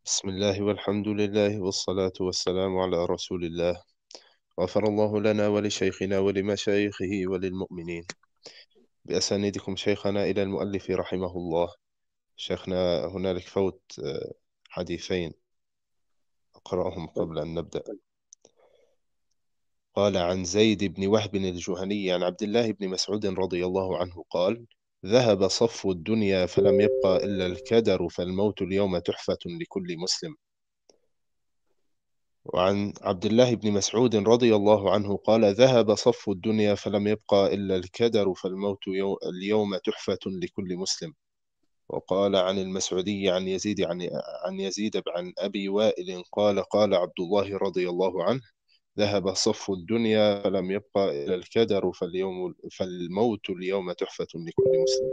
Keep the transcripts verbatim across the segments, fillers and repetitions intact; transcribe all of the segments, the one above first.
بسم الله والحمد لله والصلاة والسلام على رسول الله. غفر الله لنا ولشيخنا ولمشايخه وللمؤمنين بأسانيدكم شيخنا إلى المؤلف رحمه الله. شيخنا هنالك فوت آه، حديثين أقرأهم قبل أن نبدأ. قال عن زيد بن وهب الجهني عن عبد الله بن مسعود رضي الله عنه قال: ذهب صف الدنيا فلم يبقى إلا الكدر، فالموت اليوم تحفة لكل مسلم. وعن عبد الله بن مسعود رضي الله عنه قال: ذهب صف الدنيا فلم يبقى إلا الكدر، فالموت يو اليوم تحفة لكل مسلم. وقال عن المسعودي عن يزيد عن عن يزيد عن أبي وائل قال: قال عبد الله رضي الله عنه: ذهب صف الدنيا فلم يبقى إلا الكدر، فاليوم فالموت اليوم تحفة لكل مسلم.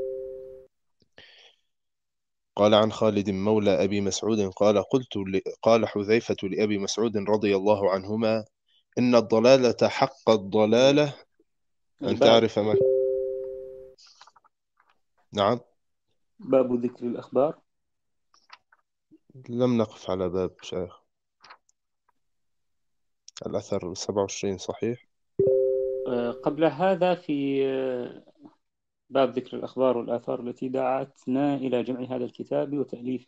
قال عن خالد مولى أبي مسعود قال: قلت ل... قال حذيفة لأبي مسعود رضي الله عنهما: إن الضلالة حق الضلالة أن الباب تعرف ما. نعم. باب ذكر الأخبار. لم نقف على باب شيخ. الأثر سبعة وعشرين صحيح. آه، قبل هذا في آه، باب ذكر الأخبار والآثار التي دعتنا إلى جمع هذا الكتاب وتأليفه،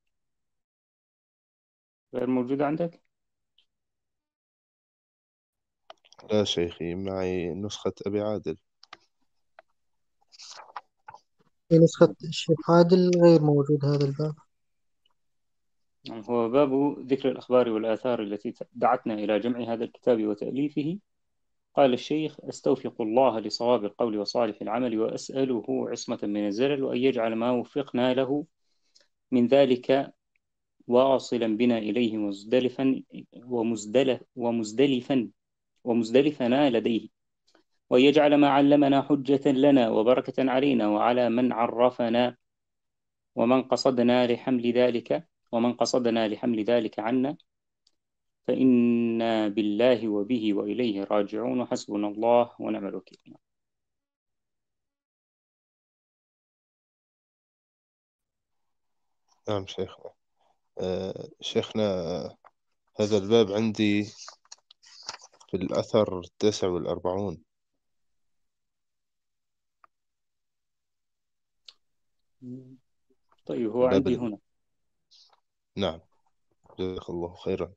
غير موجودة عندك؟ لا شيخي، معي نسخة أبي عادل. في نسخة الشيخ عادل غير موجود هذا الباب. يعني هو باب ذكر الأخبار والآثار التي دعتنا إلى جمع هذا الكتاب وتأليفه. قال الشيخ: أستوفق الله لصواب القول وصالح العمل، وأسأله عصمة من الزلل، وأن يجعل ما وفقنا له من ذلك واصلا بنا إليه مزدلفا ومزدلف ومزدلفا ومزدلفنا لديه، وأن يجعل ما علمنا حجة لنا وبركة علينا وعلى من عرفنا، ومن قصدنا لحمل ذلك ومن قصدنا لحمل ذلك عنا، فإنا بالله وبه وإليه راجعون، وحسبنا الله ونعم الوكيل. نعم شيخنا. آه شيخنا، هذا الباب عندي في الأثر التاسع والأربعون. طيب، هو الباب عندي ال... هنا. نعم، جزاك الله خيرا.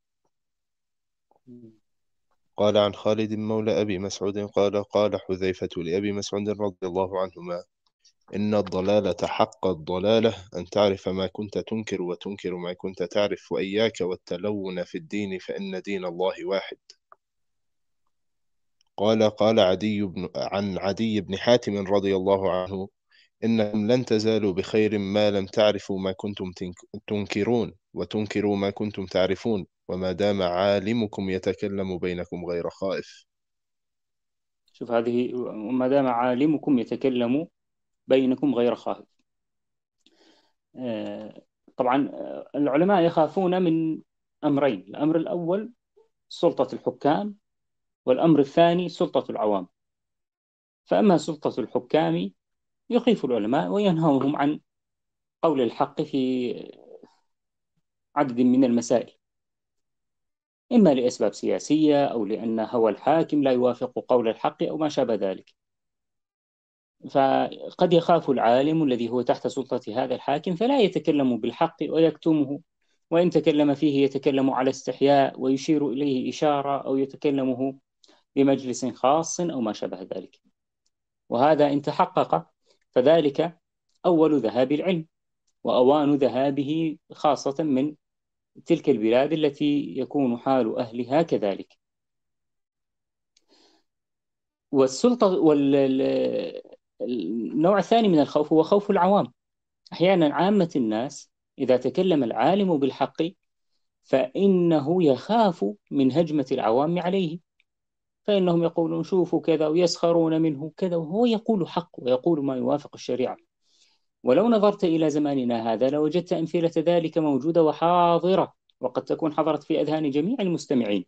قال عن خالد مولى أبي مسعود قال: قال حذيفة لأبي مسعود رضي الله عنهما: إن الضلالة حق الضلالة أن تعرف ما كنت تنكر وتنكر ما كنت تعرف، وإياك والتلون في الدين فإن دين الله واحد. قال قال عدي بن عن عدي بن حاتم رضي الله عنه: إنكم لن تزالوا بخير ما لم تعرفوا ما كنتم تنك- تنكرون، وتنكروا ما كنتم تعرفون، وما دام عالمكم يتكلم بينكم غير خائف. شوف هذه: وما دام عالمكم يتكلم بينكم غير خائف. آه، طبعا، آه، العلماء يخافون من أمرين: الأمر الأول سلطة الحكام، والأمر الثاني سلطة العوام. فأما سلطة الحكام يخيف العلماء وينهوهم عن قول الحق في عدد من المسائل، إما لأسباب سياسية أو لأن هوى الحاكم لا يوافق قول الحق أو ما شابه ذلك. فقد يخاف العالم الذي هو تحت سلطة هذا الحاكم فلا يتكلم بالحق ويكتمه، وإن تكلم فيه يتكلم على استحياء ويشير إليه إشارة، أو يتكلمه بمجلس خاص أو ما شابه ذلك. وهذا إن تحقق فذلك أول ذهاب العلم وأوان ذهابه، خاصة من تلك البلاد التي يكون حال أهلها كذلك. والسلطة والنوع الثاني من الخوف هو خوف العوام. أحيانا عامة الناس إذا تكلم العالم بالحق فإنه يخاف من هجمة العوام عليه، فإنهم يقولون شوفوا كذا ويسخرون منه كذا، وهو يقول حق ويقول ما يوافق الشريعة. ولو نظرت إلى زماننا هذا لوجدت أمثلة ذلك موجودة وحاضرة، وقد تكون حضرت في أذهان جميع المستمعين.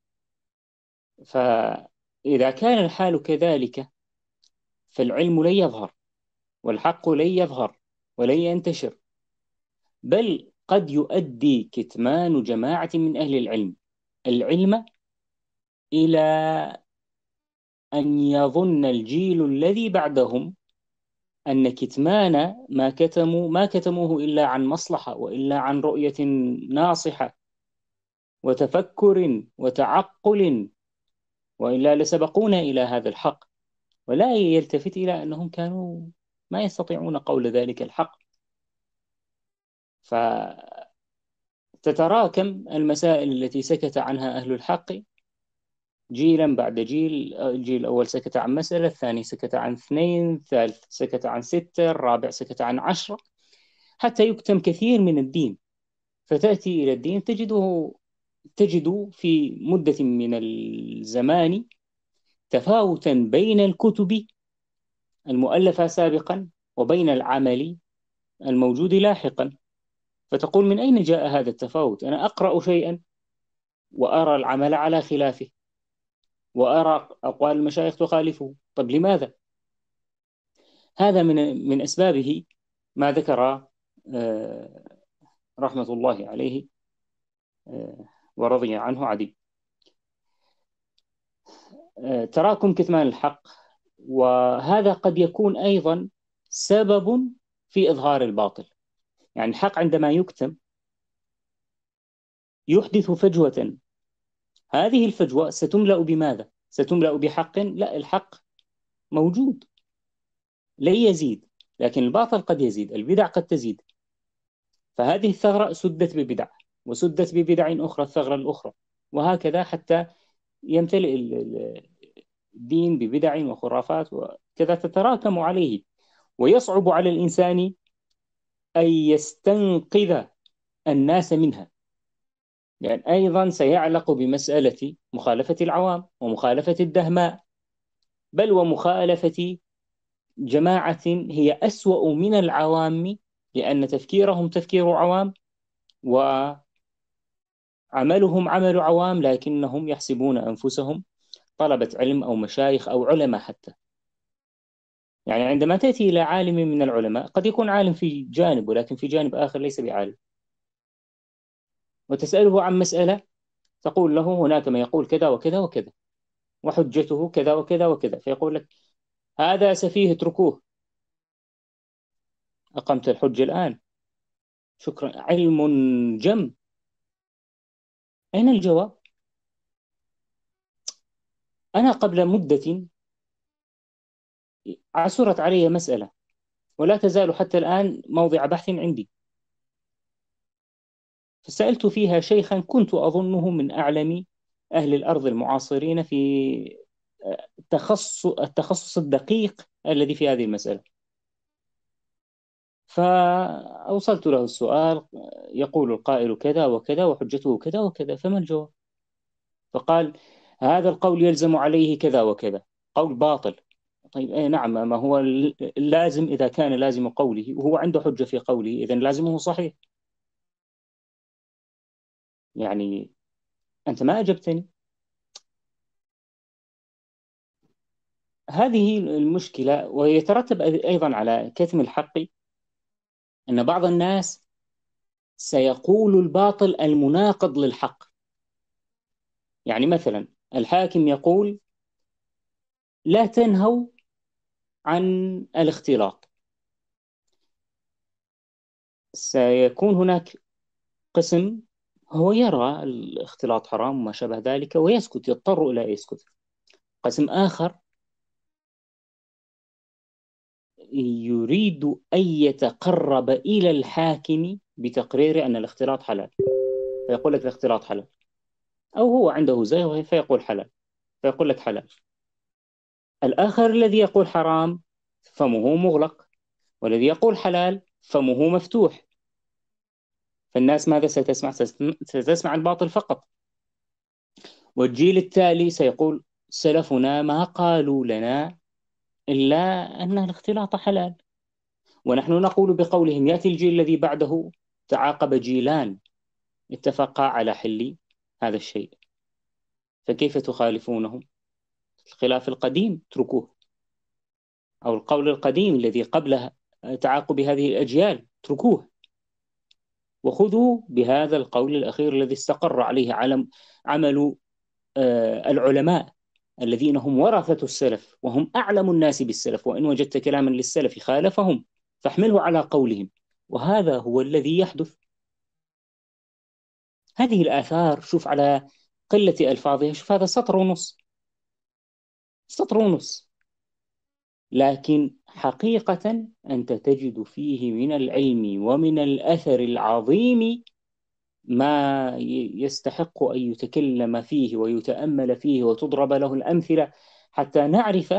فإذا كان الحال كذلك فالعلم لن يظهر، والحق لن يظهر ولن ينتشر، بل قد يؤدي كتمان جماعة من أهل العلم العلم إلى أن يظن الجيل الذي بعدهم أن كتمان ما كتموا ما كتموه إلا عن مصلحة وإلا عن رؤية ناصحة وتفكر وتعقل، وإلا لسبقونا إلى هذا الحق، ولا يلتفت إلى أنهم كانوا ما يستطيعون قول ذلك الحق. فتتراكم المسائل التي سكت عنها أهل الحق جيلا بعد جيل. الجيل الأول سكت عن مسألة، الثاني سكت عن اثنين، الثالث سكت عن ستة، الرابع سكت عن عشرة، حتى يكتم كثير من الدين. فتأتي إلى الدين تجده تجد في مدة من الزمان تفاوتا بين الكتب المؤلفة سابقا وبين العمل الموجود لاحقا. فتقول من أين جاء هذا التفاوت؟ أنا أقرأ شيئا وأرى العمل على خلافه، وأرى أقوال المشايخ تخالفه. طب لماذا؟ هذا من من أسبابه ما ذكر رحمة الله عليه ورضي عنه عدي: تراكم كتمان الحق، وهذا قد يكون أيضا سبب في إظهار الباطل. يعني الحق عندما يكتم يحدث فجوة، هذه الفجوة ستملأ بماذا؟ ستملأ بحق؟ لا، الحق موجود لا يزيد، لكن الباطل قد يزيد، البدع قد تزيد. فهذه الثغرة سدت ببدع، وسدت ببدع أخرى الثغرة الأخرى، وهكذا حتى يمتلئ الدين ببدع وخرافات، وكذا تتراكم عليه، ويصعب على الإنسان أن يستنقذ الناس منها، لأن أيضا سيعلق بمسألة مخالفة العوام ومخالفة الدهماء، بل ومخالفة جماعة هي أسوأ من العوام، لأن تفكيرهم تفكير عوام وعملهم عمل عوام، لكنهم يحسبون أنفسهم طلبة علم أو مشايخ أو علماء حتى. يعني عندما تأتي إلى عالم من العلماء قد يكون عالم في جانب، ولكن في جانب آخر ليس بعالم، وتسأله عن مسألة تقول له هناك ما يقول كذا وكذا وكذا وحجته كذا وكذا وكذا، فيقول لك هذا سفيه اتركوه. أقمت الحجة الآن، شكرا، علم جم، أين الجواب؟ أنا قبل مدة عثرت علي مسألة ولا تزال حتى الآن موضع بحث عندي، فسألت فيها شيخا كنت أظنه من أعلم أهل الأرض المعاصرين في التخصص التخصص الدقيق الذي في هذه المسألة. فأوصلت له السؤال، يقول القائل كذا وكذا وحجته كذا وكذا، فما الجواب؟ فقال هذا القول يلزم عليه كذا وكذا، قول باطل. طيب أي نعم، ما هو اللازم؟ إذا كان لازم قوله وهو عنده حجة في قوله إذن لازمه صحيح. يعني أنت ما أجبتني. هذه المشكلة، ويترتب أيضا على كتم الحق أن بعض الناس سيقول الباطل المناقض للحق. يعني مثلا الحاكم يقول لا تنهوا عن الاختلاط، سيكون هناك قسم هو يرى الاختلاط حرام وما شابه ذلك ويسكت، يضطر إلى يسكت. قسم آخر يريد أن يتقرب إلى الحاكم بتقرير أن الاختلاط حلال، فيقول لك الاختلاط حلال، أو هو عنده زيغ فيقول حلال، فيقول لك حلال. الآخر الذي يقول حرام فمه مغلق، والذي يقول حلال فمه مفتوح. فالناس ماذا ستسمع؟ ستسمع الباطل فقط. والجيل التالي سيقول سلفنا ما قالوا لنا إلا أن الاختلاط حلال، ونحن نقول بقولهم. يأتي الجيل الذي بعده تعاقب جيلان اتفقا على حل هذا الشيء، فكيف تخالفونهم؟ الخلاف القديم اتركوه، أو القول القديم الذي قبل تعاقب هذه الأجيال اتركوه. وخذوا بهذا القول الأخير الذي استقر عليه علم عمل آه، العلماء الذين هم ورثة السلف وهم أعلم الناس بالسلف، وإن وجدت كلاما للسلف خالفهم فاحمله على قولهم، وهذا هو الذي يحدث. هذه الآثار شوف على قلة ألفاظها، شوف هذا سطر ونص، سطر ونص، لكن حقيقة أنت تجد فيه من العلم ومن الأثر العظيم ما يستحق أن يتكلم فيه ويتأمل فيه وتضرب له الأمثلة حتى نعرف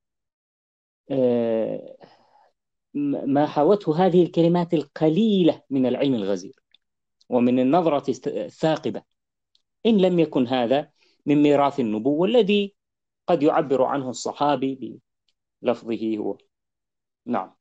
ما حوته هذه الكلمات القليلة من العلم الغزير ومن النظرة الثاقبة، إن لم يكن هذا من ميراث النبوة الذي قد يعبر عنه الصحابي بلفظه هو. نعم.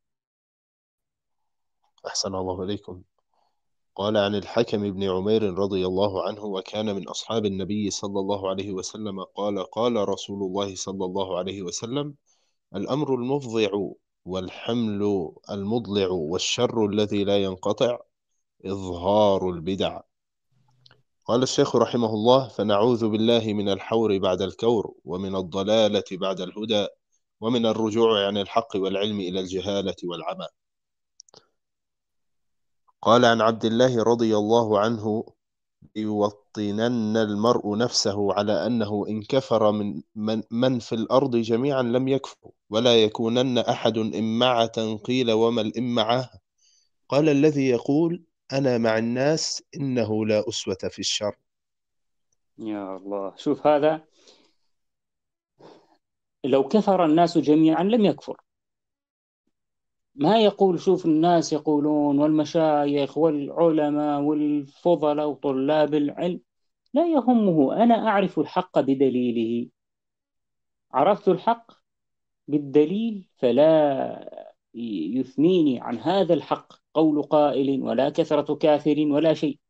أحسن الله إليكم. قال عن الحكم بن عمير رضي الله عنه وكان من أصحاب النبي صلى الله عليه وسلم قال قال رسول الله صلى الله عليه وسلم: الأمر المفضع والحمل المضلع والشر الذي لا ينقطع إظهار البدع. قال الشيخ رحمه الله: فنعوذ بالله من الحور بعد الكور، ومن الضلالة بعد الهدى، ومن الرجوع عن الحق والعلم إلى الجهالة والعمى. قال عن عبد الله رضي الله عنه: يوطنن المرء نفسه على أنه إن كفر من, من, من في الأرض جميعا لم يكفر، ولا يكونن أحد إمعة. قيل وما الإمعة؟ قال الذي يقول أنا مع الناس إنه لا أسوة في الشر. يا الله، شوف هذا، لو كفر الناس جميعا لم يكفر. ما يقول شوف الناس يقولون والمشايخ والعلماء والفضلاء وطلاب العلم، لا يهمه، أنا أعرف الحق بدليله، عرفت الحق بالدليل فلا يثنيني عن هذا الحق قول قائل ولا كثرة كاثر ولا شيء.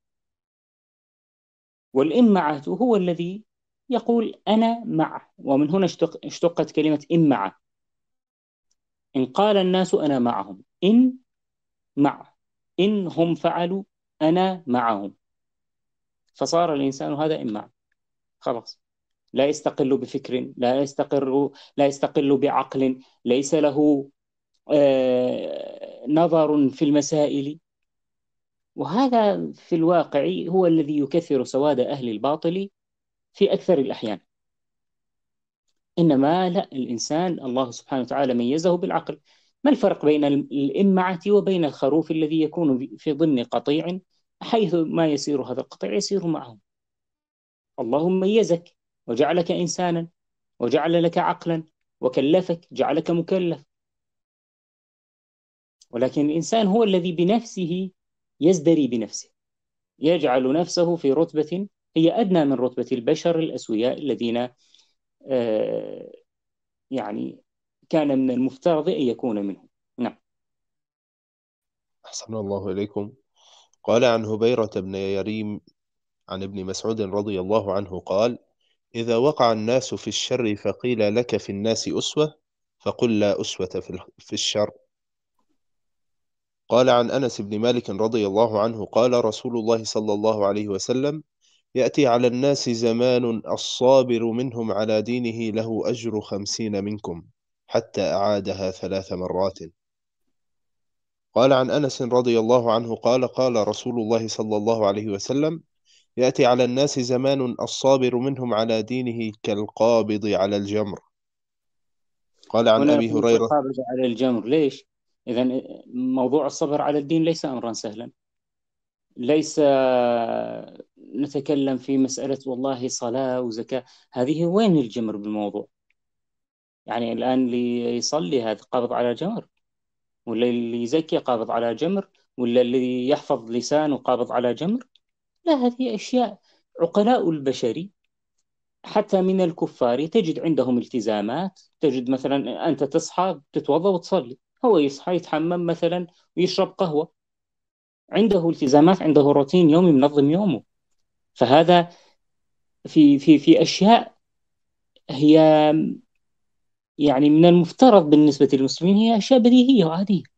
والإمعة هو الذي يقول أنا معه، ومن هنا اشتقت كلمة إمعة. إن قال الناس أنا معهم، إن مع، إن هم فعلوا أنا معهم، فصار الإنسان هذا إمعة، خلاص، لا يستقل بفكر، لا يستقر لا يستقل بعقل، ليس له آه نظر في المسائل. وهذا في الواقع هو الذي يكثر سواد أهل الباطل في أكثر الأحيان. إنما لا، الإنسان الله سبحانه وتعالى ميزه بالعقل. ما الفرق بين الإمعة وبين الخروف الذي يكون في ضمن قطيع، حيث ما يسير هذا القطيع يسير معه؟ الله ميزك وجعلك إنسانا وجعل لك عقلا وكلفك، جعلك مكلف، ولكن الإنسان هو الذي بنفسه يزدري بنفسه، يجعل نفسه في رتبة هي أدنى من رتبة البشر الأسوياء الذين آه يعني كان من المفترض أن يكون منهم. نعم. أحسن الله إليكم. قال عن هبيرة بن يريم عن ابن مسعود رضي الله عنه قال: إذا وقع الناس في الشر فقيل لك في الناس أسوة، فقل لا أسوة في الشر. قال عن أنس بن مالك رضي الله عنه قال رسول الله صلى الله عليه وسلم: يأتي على الناس زمان الصابر منهم على دينه له أجر خمسين منكم، حتى أعادها ثلاث مرات. قال عن أنس رضي الله عنه قال قال رسول الله صلى الله عليه وسلم: يأتي على الناس زمان الصابر منهم على دينه كالقابض على الجمر. قال عن هنا أبي هريرة: قابض على الجمر، ليش؟ إذن موضوع الصبر على الدين ليس أمرا سهلا، ليس نتكلم في مسألة والله صلاة وزكاة، هذه وين الجمر بالموضوع؟ يعني الآن اللي يصلي هذا قابض على جمر، ولا اللي يزكي قابض على جمر، ولا اللي يحفظ لسانه قابض على جمر؟ لا، هذه أشياء عقلاء البشري حتى من الكفار تجد عندهم التزامات. تجد مثلا أنت تصحى تتوضأ وتصلي، هو يصحى يتحمم مثلا ويشرب قهوة، عنده التزامات، عنده روتين يومي منظم يومه. فهذا في في في أشياء هي يعني من المفترض بالنسبة للمسلمين هي أشياء بديهية وعادية،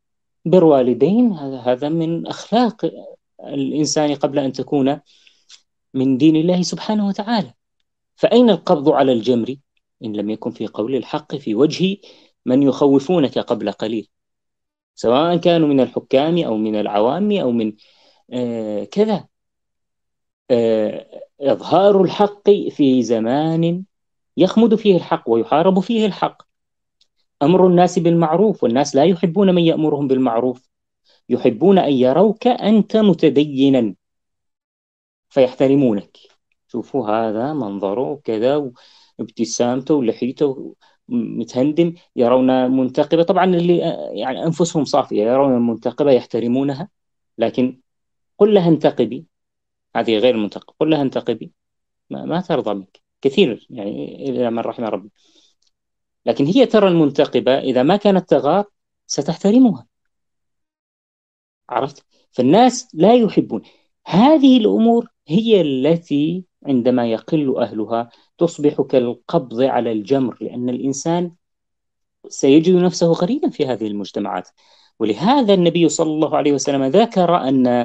بر والدين هذا هذا من أخلاق الإنسان قبل أن تكون من دين الله سبحانه وتعالى. فأين القبض على الجمر إن لم يكن في قول الحق في وجه من يخوفونك قبل قليل، سواء كانوا من الحكام أو من العوام أو من آه كذا. آه إظهار الحق في زمان يخمد فيه الحق ويحارب فيه الحق، أمر الناس بالمعروف، والناس لا يحبون من يأمرهم بالمعروف، يحبون أن يروك أنت متدينا فيحترمونك. شوفوا هذا منظره كذا وابتسامته ولحيته متهندم، يرون منتقبة، طبعا اللي يعني أنفسهم صافية يرون المنتقبة يحترمونها، لكن قل لها انتقبي، هذه غير المنتقب، قل لها انتقبي ما, ما ترضى منك كثير، يعني إلى من رحم ربي. لكن هي ترى المنتقبة إذا ما كانت تغار ستحترمها، عرفت؟ فالناس لا يحبون هذه الأمور، هي التي عندما يقل أهلها تصبح كالقبض على الجمر، لأن الإنسان سيجد نفسه غريبا في هذه المجتمعات. ولهذا النبي صلى الله عليه وسلم ذكر أن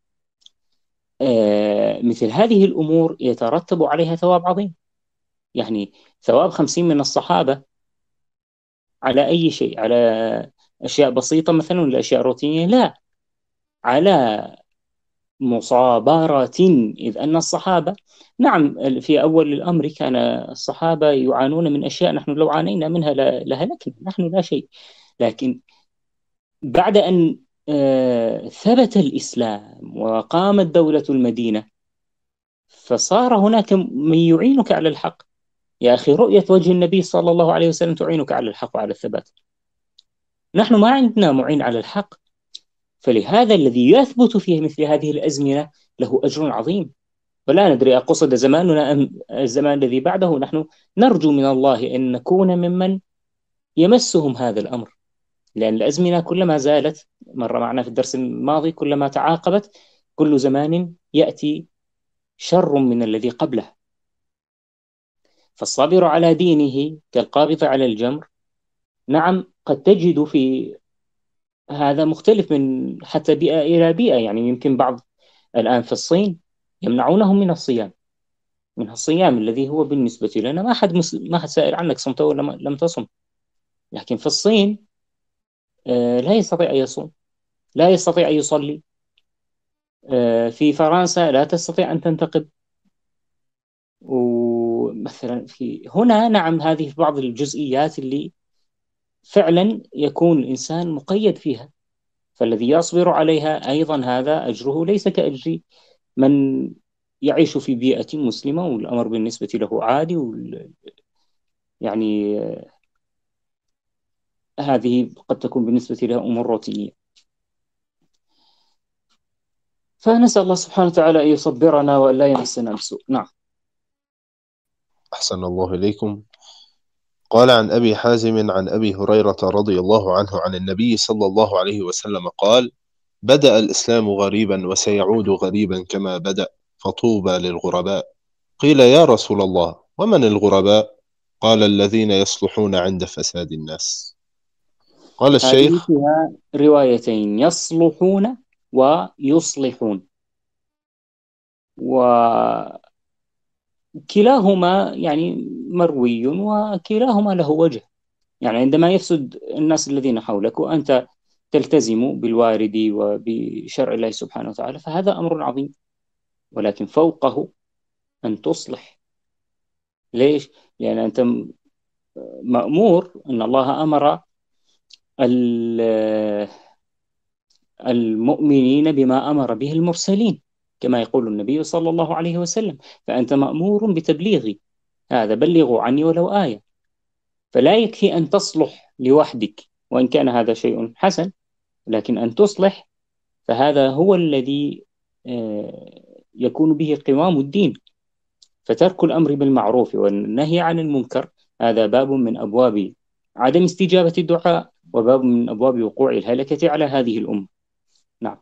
مثل هذه الأمور يترتب عليها ثواب عظيم، يعني ثواب خمسين من الصحابة على أي شيء، على أشياء بسيطة مثلا ولا أشياء روتينية، لا، على مصابرة. إذ أن الصحابة نعم في أول الأمر كان الصحابة يعانون من أشياء نحن لو عانينا منها لهلكنا، نحن لا شيء، لكن بعد أن ثبت الإسلام وقامت دولة المدينة فصار هناك من يعينك على الحق. يا أخي رؤية وجه النبي صلى الله عليه وسلم تعينك على الحق وعلى الثبات، نحن ما عندنا معين على الحق، فلهذا الذي يثبت فيه مثل هذه الأزمنة له أجر عظيم. ولا ندري أقصد زماننا أم الزمان الذي بعده، نحن نرجو من الله أن نكون ممن يمسهم هذا الأمر، لأن الأزمنة كلما زالت، مر معنا في الدرس الماضي، كلما تعاقبت كل زمان يأتي شر من الذي قبله. فالصابر على دينه كالقابض على الجمر، نعم قد تجد في هذا مختلف من حتى بيئة إلى بيئة، يعني يمكن بعض الآن في الصين يمنعونهم من الصيام، من الصيام الذي هو بالنسبة لنا ما حد مسلم، ما حد سائل عنك صمت ولا لم تصم، لكن في الصين آه لا يستطيع أن يصوم، لا يستطيع أن يصلي. آه في فرنسا لا تستطيع أن تنتقب. ومثلا في هنا نعم هذه في بعض الجزئيات اللي فعلا يكون الإنسان مقيد فيها، فالذي يصبر عليها أيضا هذا أجره ليس كأجر من يعيش في بيئة مسلمة والأمر بالنسبة له عادي وال... يعني هذه قد تكون بالنسبة لها أمور روتينية. فنسأل الله سبحانه وتعالى أن يصبرنا وأن لا يمسنا بسوء. نعم. أحسن الله إليكم. قال عن أبي حازم عن أبي هريرة رضي الله عنه عن النبي صلى الله عليه وسلم قال: بدأ الإسلام غريبا وسيعود غريبا كما بدأ، فطوبى للغرباء. قيل يا رسول الله ومن الغرباء؟ قال الذين يصلحون عند فساد الناس. قال هذه الشيخ: فيها روايتين، يصلحون ويصلحون، وكلاهما يعني مروي وكلاهما له وجه. يعني عندما يفسد الناس الذين حولك وأنت تلتزم بالوارد وبشرع الله سبحانه وتعالى فهذا أمر عظيم، ولكن فوقه أن تصلح. ليش؟ لأن أنت مأمور، أن الله أمر المؤمنين بما أمر به المرسلين كما يقول النبي صلى الله عليه وسلم، فأنت مأمور بتبليغ هذا، بلغوا عني ولو آية. فلا يكفي أن تصلح لوحدك، وإن كان هذا شيء حسن، لكن أن تصلح فهذا هو الذي يكون به قوام الدين. فترك الأمر بالمعروف والنهي عن المنكر هذا باب من أبواب عدم استجابة الدعاء، وباب من أبواب وقوع الهلكة على هذه الأمة. نعم.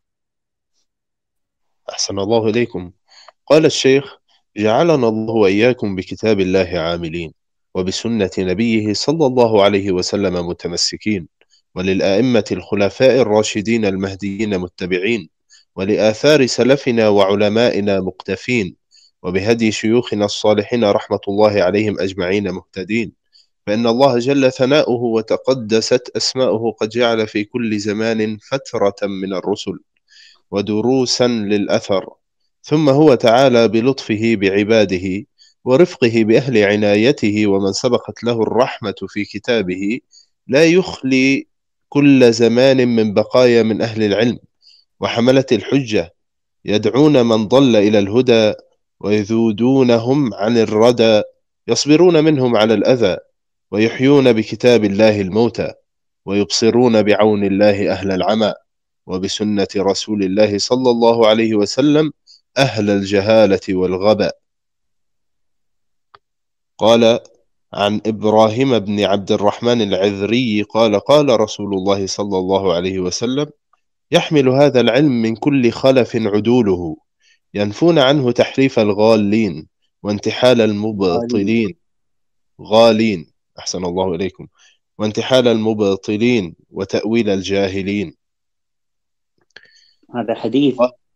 أحسن الله إليكم. قال الشيخ: جعلنا الله وإياكم بكتاب الله عاملين، وبسنة نبيه صلى الله عليه وسلم متمسكين، وللآئمة الخلفاء الراشدين المهديين متبعين، ولآثار سلفنا وعلمائنا مقتفين، وبهدي شيوخنا الصالحين رحمة الله عليهم أجمعين مهتدين. فإن الله جل ثناؤه وتقدست أسماؤه قد جعل في كل زمان فترة من الرسل ودروسا للأثر، ثم هو تعالى بلطفه بعباده ورفقه بأهل عنايته ومن سبقت له الرحمة في كتابه لا يخلي كل زمان من بقايا من أهل العلم وحملة الحجة، يدعون من ضل إلى الهدى ويذودونهم عن الردى، يصبرون منهم على الأذى، ويحيون بكتاب الله الموتى، ويبصرون بعون الله أهل العمى، وبسنة رسول الله صلى الله عليه وسلم أهل الجهالة والغباء. قال عن إبراهيم بن عبد الرحمن العذري قال قال رسول الله صلى الله عليه وسلم: يحمل هذا العلم من كل خلف عدوله، ينفون عنه تحريف الغالين وانتحال المبطلين غالين أحسن الله إليكم وانتحال المبطلين وتأويل الجاهلين. هذا حديث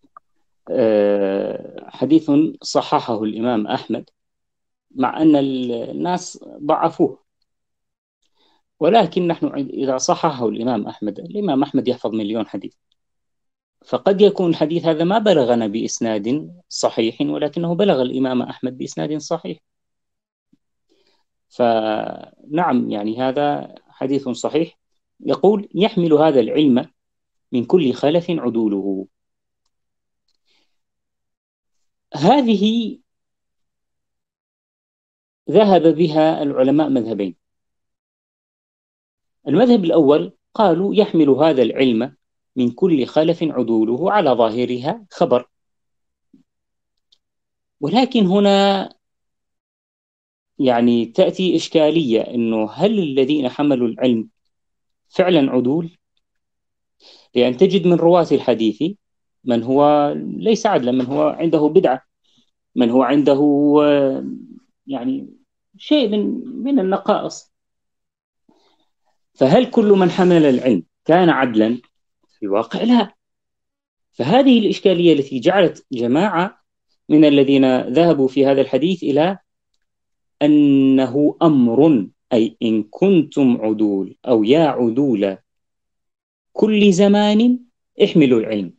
حديث صححه الإمام أحمد، مع أن الناس ضعفوه، ولكن نحن إذا صححه الإمام أحمد، الإمام أحمد يحفظ مليون حديث، فقد يكون الحديث هذا ما بلغنا بإسناد صحيح، ولكنه بلغ الإمام أحمد بإسناد صحيح. فنعم، يعني هذا حديث صحيح. يقول: يحمل هذا العلم من كل خلف عدوله. هذه ذهب بها العلماء مذهبين. المذهب الأول قالوا يحمل هذا العلم من كل خلف عدوله، على ظاهرها خبر، ولكن هنا يعني تأتي إشكالية، إنه هل الذين حملوا العلم فعلا عدول؟ لأن تجد من رواة الحديث من هو ليس عدلا، من هو عنده بدعة، من هو عنده يعني شيء من من النقائص. فهل كل من حمل العلم كان عدلا؟ في الواقع لا. فهذه الإشكالية التي جعلت جماعة من الذين ذهبوا في هذا الحديث إلى أنه أمر، أي إن كنتم عدول أو يا عدول كل زمان احملوا العلم.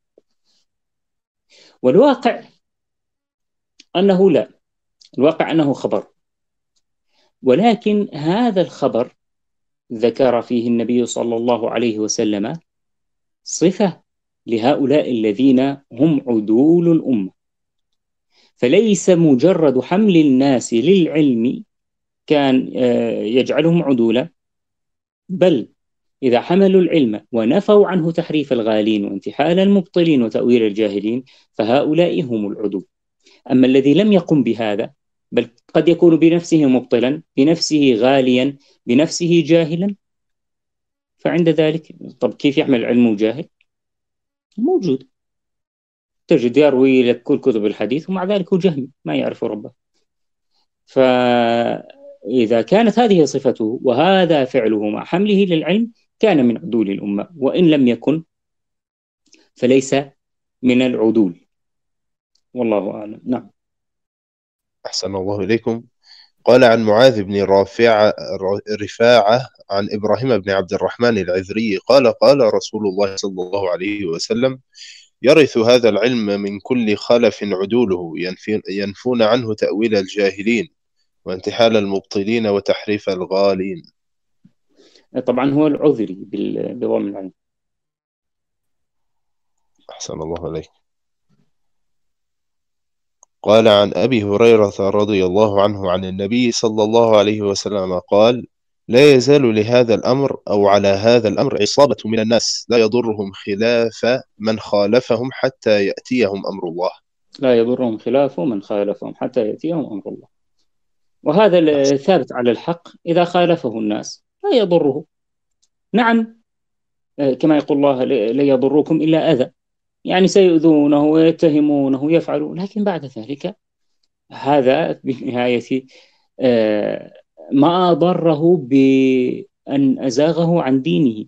والواقع أنه لا، الواقع أنه خبر، ولكن هذا الخبر ذكر فيه النبي صلى الله عليه وسلم صفة لهؤلاء الذين هم عدول الأمة، فليس مجرد حمل الناس للعلم كان يجعلهم عدولا، بل إذا حملوا العلم ونفوا عنه تحريف الغالين وانتحال المبطلين وتأويل الجاهلين فهؤلاء هم العدول. أما الذي لم يقم بهذا، بل قد يكون بنفسه مبطلا، بنفسه غاليا، بنفسه جاهلا، فعند ذلك طب كيف يحمل العلم جاهل؟ موجود، تجد يروي لك كل كتب الحديث ومع ذلك هو جهمي ما يعرف ربه. فإذا كانت هذه صفته وهذا فعله مع حمله للعلم كان من عدول الأمة، وإن لم يكن فليس من العدول، والله أعلم. نعم. أحسن الله إليكم. قال عن معاذ بن رافع رفاعة عن إبراهيم بن عبد الرحمن العذري قال قال رسول الله صلى الله عليه وسلم: يرث هذا العلم من كل خلف عدوله، ينفون عنه تأويل الجاهلين وانتحال المبطلين وتحريف الغالين. طبعا هو العذري بضم العين. أحسن الله عليك. قال عن أبي هريرة رضي الله عنه عن النبي صلى الله عليه وسلم قال: لا يزال لهذا الأمر أو على هذا الأمر عصابة من الناس لا يضرهم خلاف من خالفهم حتى يأتيهم أمر الله. لا يضرهم خلاف من خالفهم حتى يأتيهم أمر الله. وهذا الثابت على الحق إذا خالفه الناس لا يضره. نعم، كما يقول الله: لا يضركم إلا أذى، يعني سيؤذونه ويتهمونه ويفعلون، لكن بعد ذلك هذا بالنهاية ما ضره أن أزاغه عن دينه،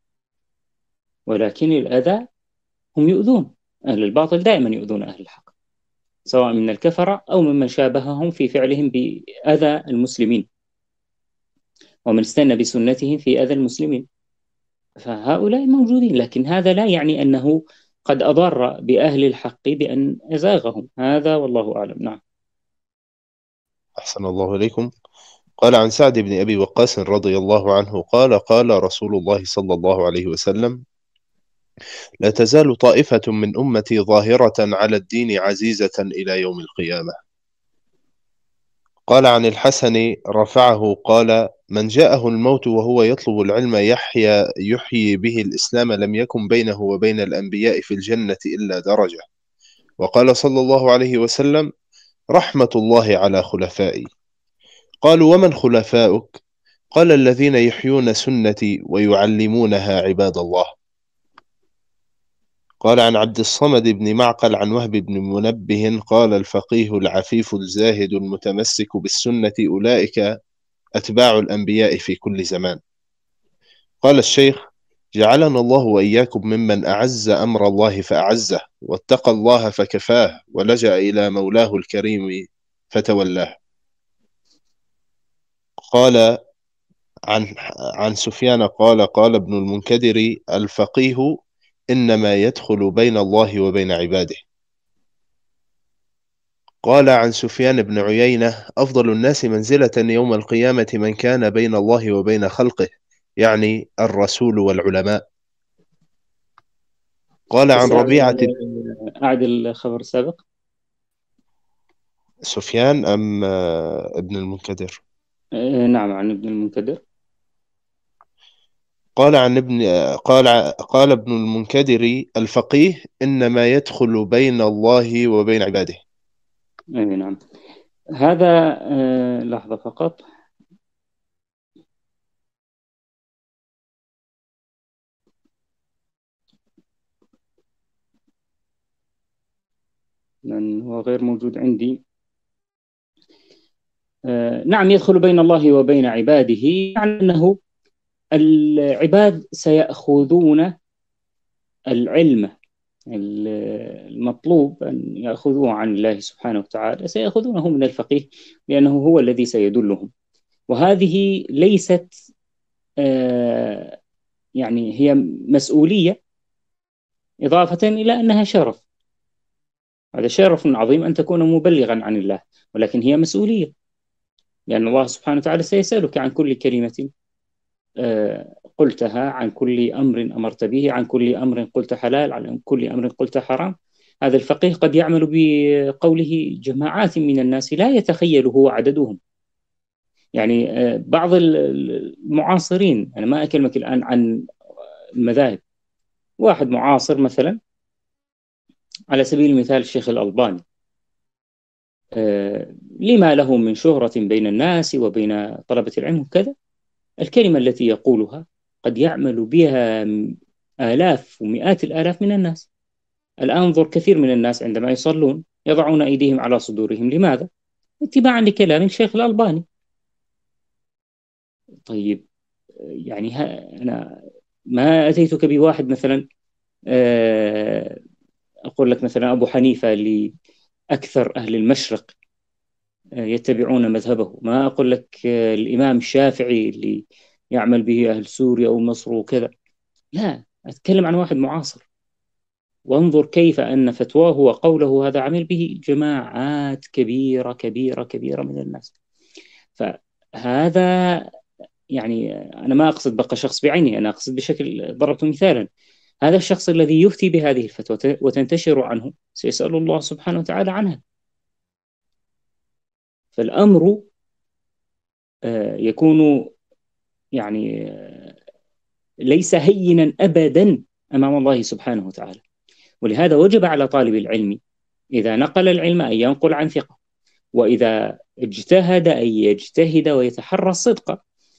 ولكن الأذى هم يؤذون أهل الباطل، دائما يؤذون أهل الحق، سواء من الكفرة أو ممن شابههم في فعلهم بأذى المسلمين، ومن استنى بسنتهم في أذى المسلمين، فهؤلاء موجودين. لكن هذا لا يعني أنه قد أضر بأهل الحق بأن أزاغهم، هذا والله أعلم. نعم. أحسن الله إليكم. قال عن سعد بن أبي وقاص رضي الله عنه قال قال رسول الله صلى الله عليه وسلم: لا تزال طائفة من أمتي ظاهرة على الدين عزيزة إلى يوم القيامة. قال عن الحسن رفعه قال: من جاءه الموت وهو يطلب العلم يحيى يحيي به الإسلام لم يكن بينه وبين الأنبياء في الجنة إلا درجة. وقال صلى الله عليه وسلم: رحمة الله على خلفائي. قالوا: ومن خلفاؤك؟ قال: الذين يحيون سنتي ويعلمونها عباد الله. قال عن عبد الصمد بن معقل عن وهب بن منبه قال: الفقيه العفيف الزاهد المتمسك بالسنة أولئك أتباع الأنبياء في كل زمان. قال الشيخ: جعلنا الله وإياكم ممن أعز أمر الله فأعزه، واتقى الله فكفاه، ولجأ إلى مولاه الكريم فتولاه. قال عن عن سفيان قال قال ابن المنكدر: الفقيه إنما يدخل بين الله وبين عباده. قال عن سفيان بن عيينة: أفضل الناس منزلة يوم القيامة من كان بين الله وبين خلقه، يعني الرسول والعلماء. قال عن بس أعد ربيعة أعد الخبر السابق. سفيان أم آه، ابن المنكدر؟ آه، نعم، عن ابن المنكدر. قال عن ابن قال ع- قال ابن المنكدر: الفقيه إنما يدخل بين الله وبين عباده. أي نعم. هذا آه، لحظة فقط. لأن هو غير موجود عندي. آه، نعم، يدخل بين الله وبين عباده، يعني أنه العباد سيأخذون العلم المطلوب أن يأخذوه عن الله سبحانه وتعالى، سيأخذونه من الفقيه، لأنه هو الذي سيدلهم. وهذه ليست آه، يعني هي مسؤولية، إضافة إلى أنها شرف. هذا شرف عظيم أن تكون مبلغا عن الله، ولكن هي مسؤولية، لأن الله سبحانه وتعالى سيسألك عن كل كلمة آه، قلتها، عن كل أمر أمرت به، عن كل أمر قلت حلال، عن كل أمر قلت حرام. هذا الفقيه قد يعمل بقوله جماعات من الناس لا يتخيل هو عددهم. يعني آه، بعض المعاصرين، أنا ما أكلمك الآن عن المذاهب، واحد معاصر مثلا على سبيل المثال الشيخ الألباني، آه، لما له من شهرة بين الناس وبين طلبة العلم وكذا، الكلمة التي يقولها قد يعمل بها آلاف ومئات الآلاف من الناس. الآن انظر، كثير من الناس عندما يصلون يضعون أيديهم على صدورهم، لماذا؟ اتباعا لكلام الشيخ الألباني. طيب، يعني ها أنا ما أتيتك بواحد مثلا آه، أقول لك مثلا أبو حنيفة اللي أكثر أهل المشرق آه، يتبعون مذهبه، ما أقول لك آه، الإمام الشافعي اللي يعمل به أهل سوريا أو مصر وكذا، لا، أتكلم عن واحد معاصر. وانظر كيف أن فتواه وقوله هذا عمل به جماعات كبيرة كبيرة كبيرة من الناس. فهذا يعني أنا ما أقصد بقى شخص بعينه، أنا أقصد بشكل ضربت مثالا، هذا الشخص الذي يفتي بهذه الفتوى وتنتشر عنه سيسأل الله سبحانه وتعالى عنها. فالأمر آه، يكون يعني آه، ليس هينا أبدا أمام الله سبحانه وتعالى. ولهذا وجب على طالب العلم إذا نقل العلم أن ينقل عن ثقة، وإذا اجتهد أن يجتهد ويتحرى الصدق،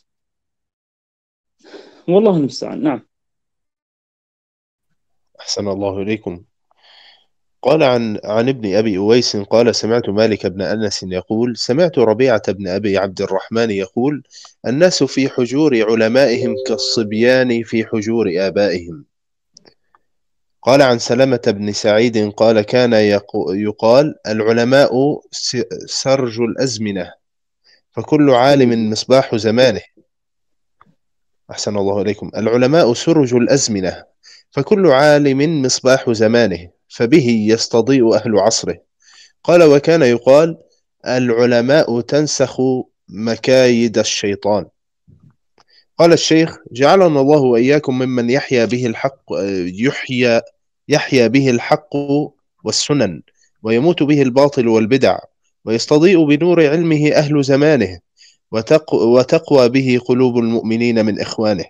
والله المستعان. نعم. أحسن الله إليكم. قال عن عن ابن أبي أويس قال سمعت مالك بن أنس يقول سمعت ربيعة بن أبي عبد الرحمن يقول الناس في حجور علمائهم كالصبيان في حجور آبائهم. قال عن سلمة بن سعيد قال كان يقو- يقال العلماء س- سرج الأزمنة فكل عالم مصباح زمانه. أحسن الله إليكم. العلماء سرج الأزمنة فكل عالم مصباح زمانه فبه يستضيء أهل عصره. قال وكان يقال العلماء تنسخ مكايد الشيطان. قال الشيخ جعلنا الله وإياكم ممن يحيا به الحق يحيا يحيا به الحق والسنن ويموت به الباطل والبدع ويستضيء بنور علمه أهل زمانه وتق وتقوى به قلوب المؤمنين من إخوانه.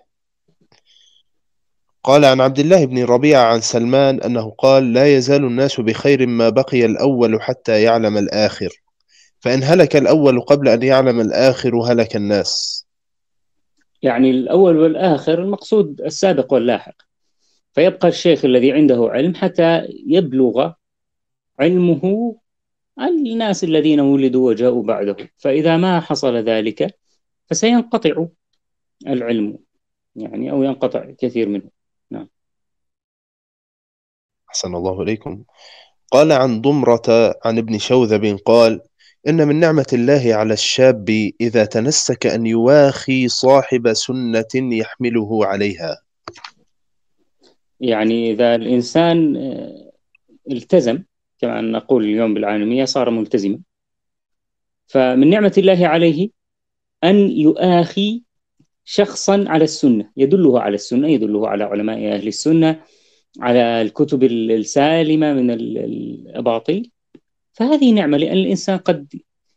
قال عن عبد الله بن ربيعة عن سلمان أنه قال لا يزال الناس بخير ما بقي الأول حتى يعلم الآخر فإن هلك الأول قبل أن يعلم الآخر هلك الناس. يعني الأول والآخر المقصود السابق واللاحق، فيبقى الشيخ الذي عنده علم حتى يبلغ علمه الناس الذين ولدوا وجاءوا بعده، فإذا ما حصل ذلك فسينقطع العلم، يعني أو ينقطع كثير منه. نعم. أحسن الله إليكم. قال عن ضمرة عن ابن شوذب قال إن من نعمة الله على الشاب إذا تنسك أن يواخي صاحب سنة يحمله عليها. يعني إذا الإنسان التزم كما نقول اليوم بالعالمية صار ملتزما، فمن نعمة الله عليه أن يؤاخي شخصا على السنة، يدله على السنة، يدله على علماء أهل السنة، على الكتب السالمة من الأباطيل. فهذه نعمة، لأن الإنسان قد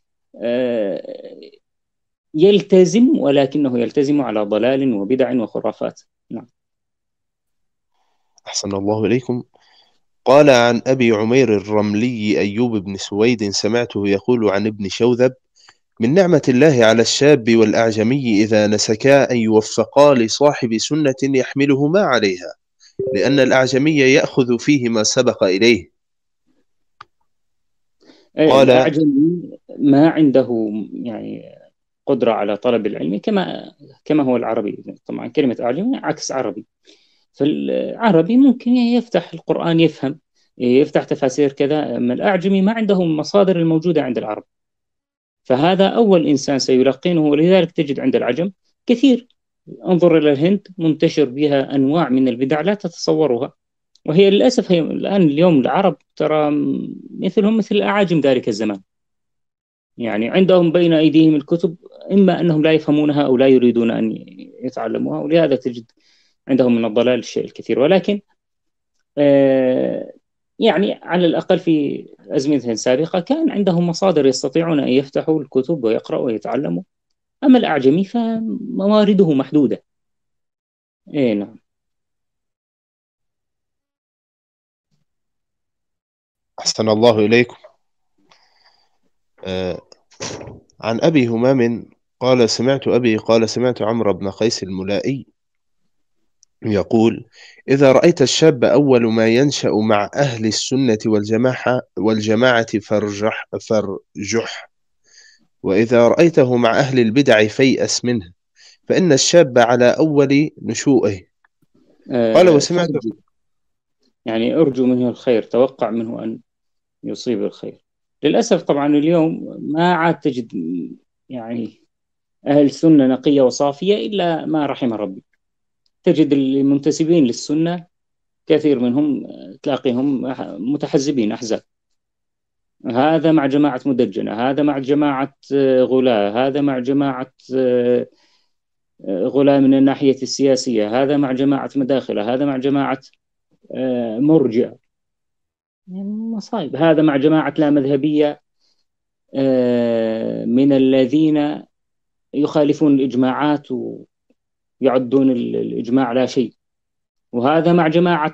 يلتزم ولكنه يلتزم على ضلال وبدع وخرافات. نعم. أحسن الله إليكم. قال عن أبي عمير الرملي أيوب بن سويد سمعته يقول عن ابن شوذب من نعمة الله على الشاب والأعجمي إذا نسكا أن يوفقا لصاحب سنة يحمله ما عليها لأن الأعجمي يأخذ فيه ما سبق إليه. قال الأعجمي ما عنده يعني قدرة على طلب العلم كما كما هو العربي. طبعا كلمة أعجمي عكس عربي، فالعربي ممكن يفتح القرآن يفهم، يفتح تفاسير كذا، أما الأعجمي ما عندهم المصادر الموجودة عند العرب، فهذا أول إنسان سيلقنه. ولذلك تجد عند العجم كثير، انظر إلى الهند منتشر بها أنواع من البدع لا تتصورها، وهي للأسف هي الآن اليوم العرب ترى مثلهم مثل الأعاجم ذلك الزمان، يعني عندهم بين أيديهم الكتب، إما أنهم لا يفهمونها أو لا يريدون أن يتعلموها، ولهذا تجد عندهم من الضلال الشيء الكثير. ولكن آه يعني على الأقل في أزمنة سابقة كان عندهم مصادر يستطيعون أن يفتحوا الكتب ويقرأوا ويتعلموا. أما الأعجمي فموارده محدودة. إيه نعم. أحسن الله إليكم. آه عن أبي همام قال سمعت أبي قال سمعت عمرو بن قيس الملائي يقول إذا رأيت الشاب أول ما ينشأ مع أهل السنة والجماعة والجماعة فرجح فرجح وإذا رأيته مع أهل البدع فيأس منه فإن الشاب على أول نشوئه. قال آه وسمعت فرجي، يعني أرجو منه الخير، توقع منه أن يصيب الخير. للأسف طبعا اليوم ما عاد تجد يعني أهل سنة نقية وصافية إلا ما رحم ربي. تجد المنتسبين للسنة كثير منهم تلاقيهم متحزبين أحزاب، هذا مع جماعة مدجنة، هذا مع جماعة غلاة، هذا مع جماعة غلاة من الناحية السياسية، هذا مع جماعة مداخلة، هذا مع جماعة مرجئة، مصايب، هذا مع جماعة لا مذهبية من الذين يخالفون الإجماعات ويعدون الإجماع لا شيء، وهذا مع جماعة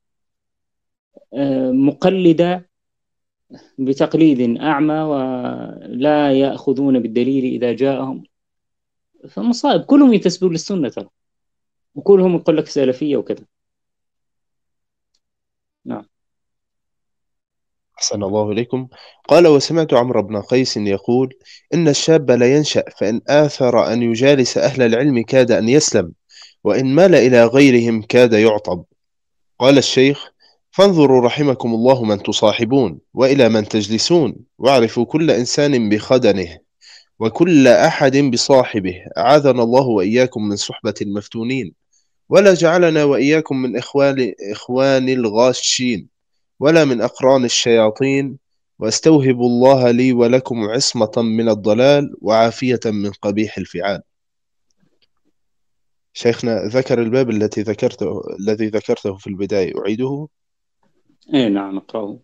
مقلدة بتقليد أعمى ولا يأخذون بالدليل إذا جاءهم، فمصائب. كلهم ينتسبون للسنة ترى، وكلهم يقول لك سلفية وكذا. نعم. أحسن الله إليكم. قال: وسمعت عمرو بن قيس يقول: إن الشاب لا ينشأ، فإن آثر أن يجالس أهل العلم كاد أن يسلم، وإن مال إلى غيرهم كاد يعطب. قال الشيخ: فانظروا رحمكم الله من تصاحبون، وإلى من تجلسون، واعرفوا كل إنسان بخدنه، وكل أحد بصاحبه. أعاذنا الله وإياكم من صحبة المفتونين، ولا جعلنا وإياكم من إخوان, إخوان الغاشين، ولا من أقران الشياطين. وأستوهب الله لي ولكم عصمة من الضلال، وعافية من قبيح الفعال. شيخنا ذكر الباب التي ذكرته الذي ذكرته في البداية، أعيده. إيه نعم، اقرأه.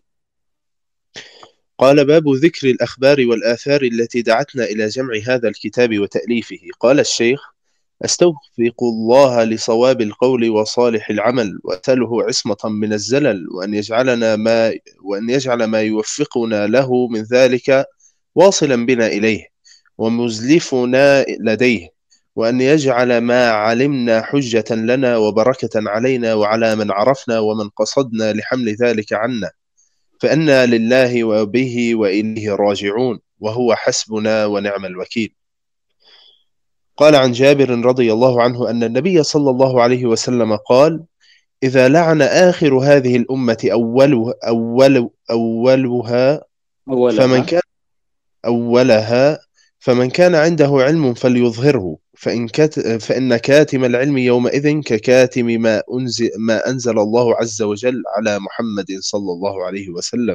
قال: باب ذكر الأخبار والآثار التي دعتنا إلى جمع هذا الكتاب وتأليفه. قال الشيخ: أستوفق الله لصواب القول وصالح العمل، وأسأله عصمة من الزلل، وأن يجعلنا ما وأن يجعل ما يوفقنا له من ذلك واصلا بنا إليه، ومزلفنا لديه، وأن يجعل ما علمنا حجة لنا وبركة علينا وعلى من عرفنا ومن قصدنا لحمل ذلك عنا، فأنا لله وبه وإليه راجعون، وهو حسبنا ونعم الوكيل. قال عن جابر رضي الله عنه أن النبي صلى الله عليه وسلم قال: إذا لعن آخر هذه الأمة أول أول أولها فمن أولها. كان أولها فمن كان عنده علم فليظهره، فإن, كت فإن كاتم العلم يومئذ ككاتم ما أنزل, ما أنزل الله عز وجل على محمد صلى الله عليه وسلم.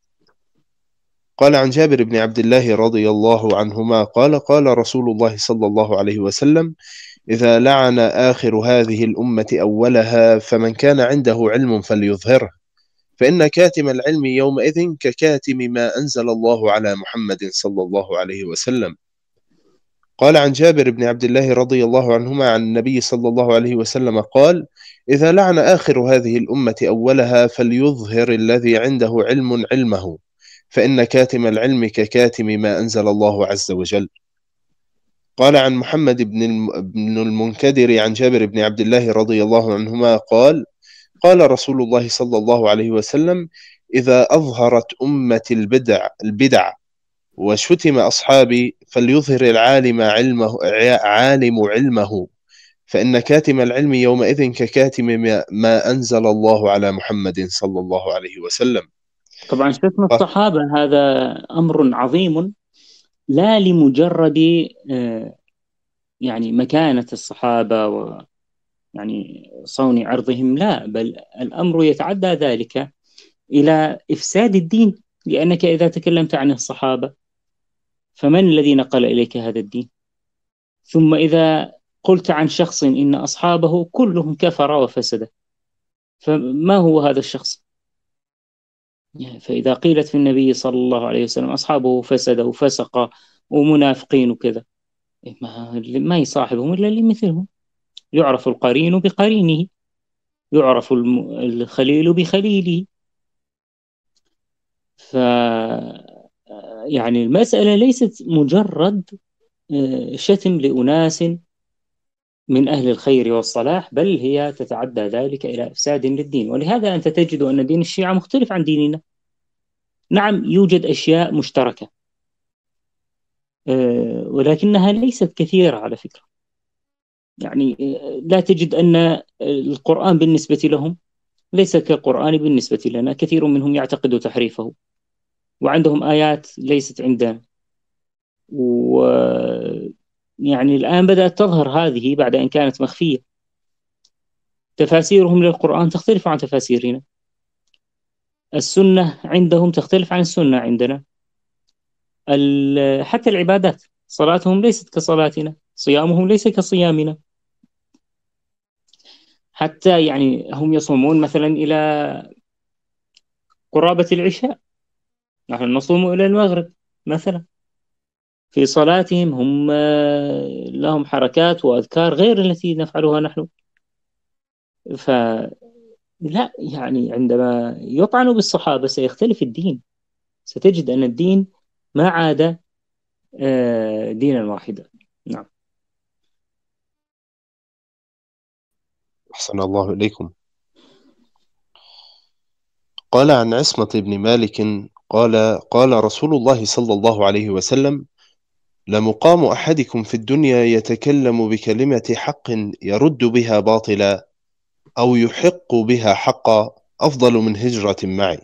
قال عن جابر بن عبد الله رضي الله عنهما قال: قال رسول الله صلى الله عليه وسلم: إذا لعن آخر هذه الأمة أولها فمن كان عنده علم فليظهره، فإن كاتم العلم يومئذ ككاتم ما أنزل الله على محمد صلى الله عليه وسلم. قال عن جابر بن عبد الله رضي الله عنهما عن النبي صلى الله عليه وسلم قال: إذا لعن آخر هذه الأمة أولها فليظهر الذي عنده علم علمه، فإن كاتم العلم ككاتم ما أنزل الله عز وجل. قال عن محمد بن المنكدر عن جابر بن عبد الله رضي الله عنهما قال: قال رسول الله صلى الله عليه وسلم: إذا أظهرت أمة البدع, البدع وشتم أصحابي فليظهر العالم علمه, عالم علمه، فإن كاتم العلم يومئذ ككاتم ما أنزل الله على محمد صلى الله عليه وسلم. طبعا شتم الصحابة هذا أمر عظيم، لا لمجرد يعني مكانة الصحابة ويعني صون عرضهم، لا، بل الأمر يتعدى ذلك إلى إفساد الدين، لأنك إذا تكلمت عن الصحابة فمن الذي نقل إليك هذا الدين؟ ثم إذا قلت عن شخص إن أصحابه كلهم كفر وفسد، فما هو هذا الشخص؟ فإذا قيلت في النبي صلى الله عليه وسلم أصحابه فسد وفسق ومنافقين وكذا، ما, ما يصاحبهم إلا اللي مثلهم. يعرف القرين بقرينه، يعرف الخليل بخليله. ف يعني المسألة ليست مجرد شتم لأناس من أهل الخير والصلاح، بل هي تتعدى ذلك إلى إفساد للدين. ولهذا أنت تجد أن دين الشيعة مختلف عن ديننا. نعم يوجد أشياء مشتركة، ولكنها ليست كثيرة على فكرة. يعني لا تجد أن القرآن بالنسبة لهم ليس كالقرآن بالنسبة لنا، كثير منهم يعتقد تحريفه، وعندهم آيات ليست عندنا. ويعني الآن بدأت تظهر هذه بعد أن كانت مخفية. تفاسيرهم للقرآن تختلف عن تفاسيرنا، السنة عندهم تختلف عن السنة عندنا، حتى العبادات، صلاتهم ليست كصلاتنا، صيامهم ليس كصيامنا. حتى يعني هم يصومون مثلا إلى قرابة العشاء، نحن نصوم إلى المغرب مثلا. في صلاتهم هم لهم حركات وأذكار غير التي نفعلها نحن. فلا يعني عندما يطعن بالصحابة سيختلف الدين، ستجد أن الدين ما عاد دينا واحدا. نعم. أحسن الله إليكم. قال عن عصمة بن مالك قال قال رسول الله صلى الله عليه وسلم: لمقام أحدكم في الدنيا يتكلم بكلمة حق يرد بها باطلا أو يحق بها حقا أفضل من هجرة معي.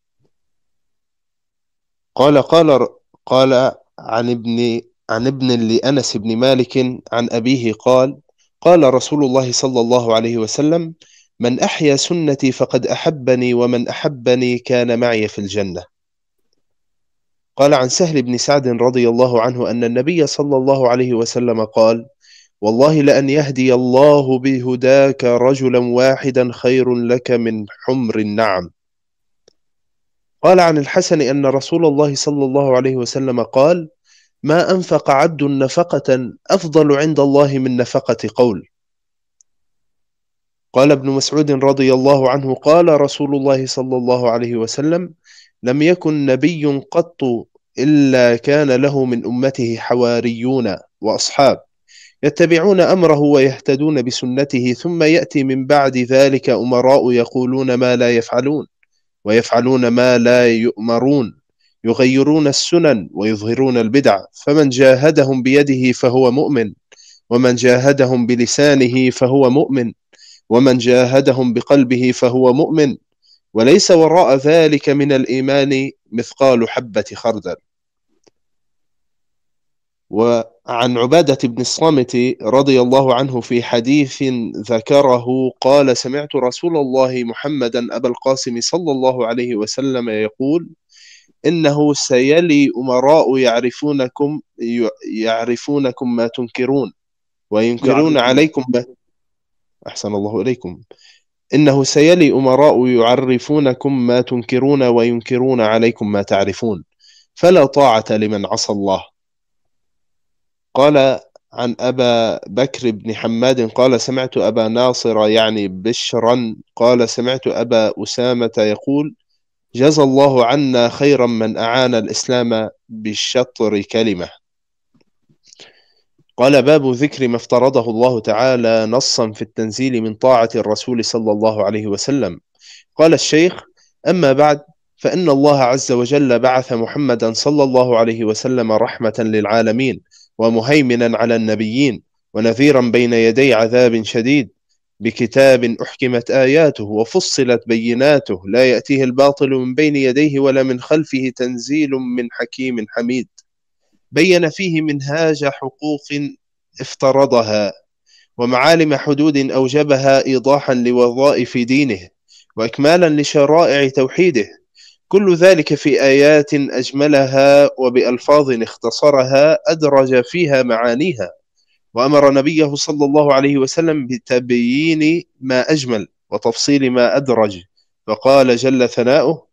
قال قال قال عن ابن عن ابن لأنس بن مالك عن أبيه قال: قال رسول الله صلى الله عليه وسلم: من أحيا سنتي فقد أحبني، ومن أحبني كان معي في الجنة. قال عن سهل بن سعد رضي الله عنه أن النبي صلى الله عليه وسلم قال: والله لأن يهدي الله بهداك رجلا واحدا خير لك من حمر النعم. قال عن الحسن أن رسول الله صلى الله عليه وسلم قال: ما أنفق عبد نفقة أفضل عند الله من نفقة قول. قال ابن مسعود رضي الله عنه: قال رسول الله صلى الله عليه وسلم: لم يكن نبي قط إلا كان له من أمته حواريون وأصحاب يتبعون أمره ويهتدون بسنته، ثم يأتي من بعد ذلك أمراء يقولون ما لا يفعلون ويفعلون ما لا يؤمرون، يغيرون السنن ويظهرون البدع، فمن جاهدهم بيده فهو مؤمن، ومن جاهدهم بلسانه فهو مؤمن، ومن جاهدهم بقلبه فهو مؤمن، وليس وراء ذلك من الإيمان مثقال حبة خردل. وعن عبادة بن الصامت رضي الله عنه في حديث ذكره قال: سمعت رسول الله محمدا أبا القاسم صلى الله عليه وسلم يقول: إنه سيلي أمراء يعرفونكم يعرفونكم ما تنكرون وينكرون عليكم ما أحسن الله إليكم إنه سيلي أمراء يعرفونكم ما تنكرون وينكرون عليكم ما تعرفون، فلا طاعة لمن عصى الله. قال عن أبا بكر بن حماد قال: سمعت أبا ناصر يعني بشرا قال: سمعت أبا أسامة يقول: جزى الله عنا خيرا من أعان الإسلام بالشطر كلمة. قال: باب ذكر ما افترضه الله تعالى نصا في التنزيل من طاعة الرسول صلى الله عليه وسلم. قال الشيخ: أما بعد، فإن الله عز وجل بعث محمدا صلى الله عليه وسلم رحمة للعالمين، ومهيمنا على النبيين، ونذيرا بين يدي عذاب شديد، بكتاب أحكمت آياته وفصلت بيناته، لا يأتيه الباطل من بين يديه ولا من خلفه، تنزيل من حكيم حميد، بين فيه منهاج حقوق افترضها، ومعالم حدود أوجبها، إيضاحا لوظائف دينه، وإكمالا لشرائع توحيده، كل ذلك في آيات أجملها وبألفاظ اختصرها أدرج فيها معانيها، وأمر نبيه صلى الله عليه وسلم بتبيين ما أجمل وتفصيل ما أدرج، فقال جل ثناؤه: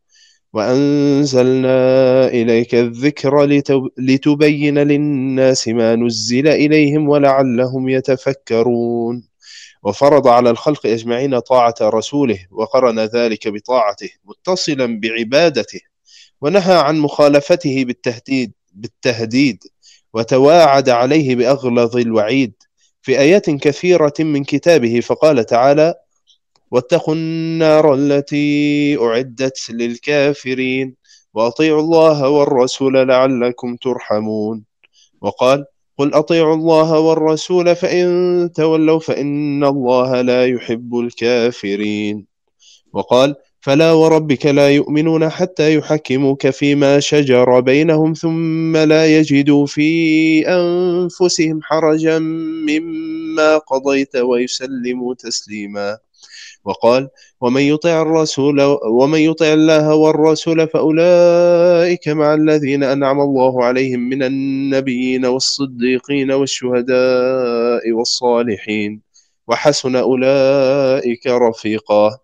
وأنزلنا إليك الذكر لتبين للناس ما نزل إليهم ولعلهم يتفكرون. وفرض على الخلق أجمعين طاعة رسوله، وقرن ذلك بطاعته متصلا بعبادته، ونهى عن مخالفته بالتهديد بالتهديد وتواعد عليه بأغلظ الوعيد في آيات كثيرة من كتابه، فقال تعالى: واتقوا النار التي أعدت للكافرين وأطيعوا الله والرسول لعلكم ترحمون. وقال: قل أطيعوا الله والرسول فإن تولوا فإن الله لا يحب الكافرين. وقال: فلا وربك لا يؤمنون حتى يحكموك فيما شجر بينهم ثم لا يجدوا في أنفسهم حرجا مما قضيت ويسلموا تسليما. وقال: ومن يطع الرسول ومن يطع الله والرسول فأولئك مع الذين أنعم الله عليهم من النبيين والصديقين والشهداء والصالحين وحسن أولئك رفيقا.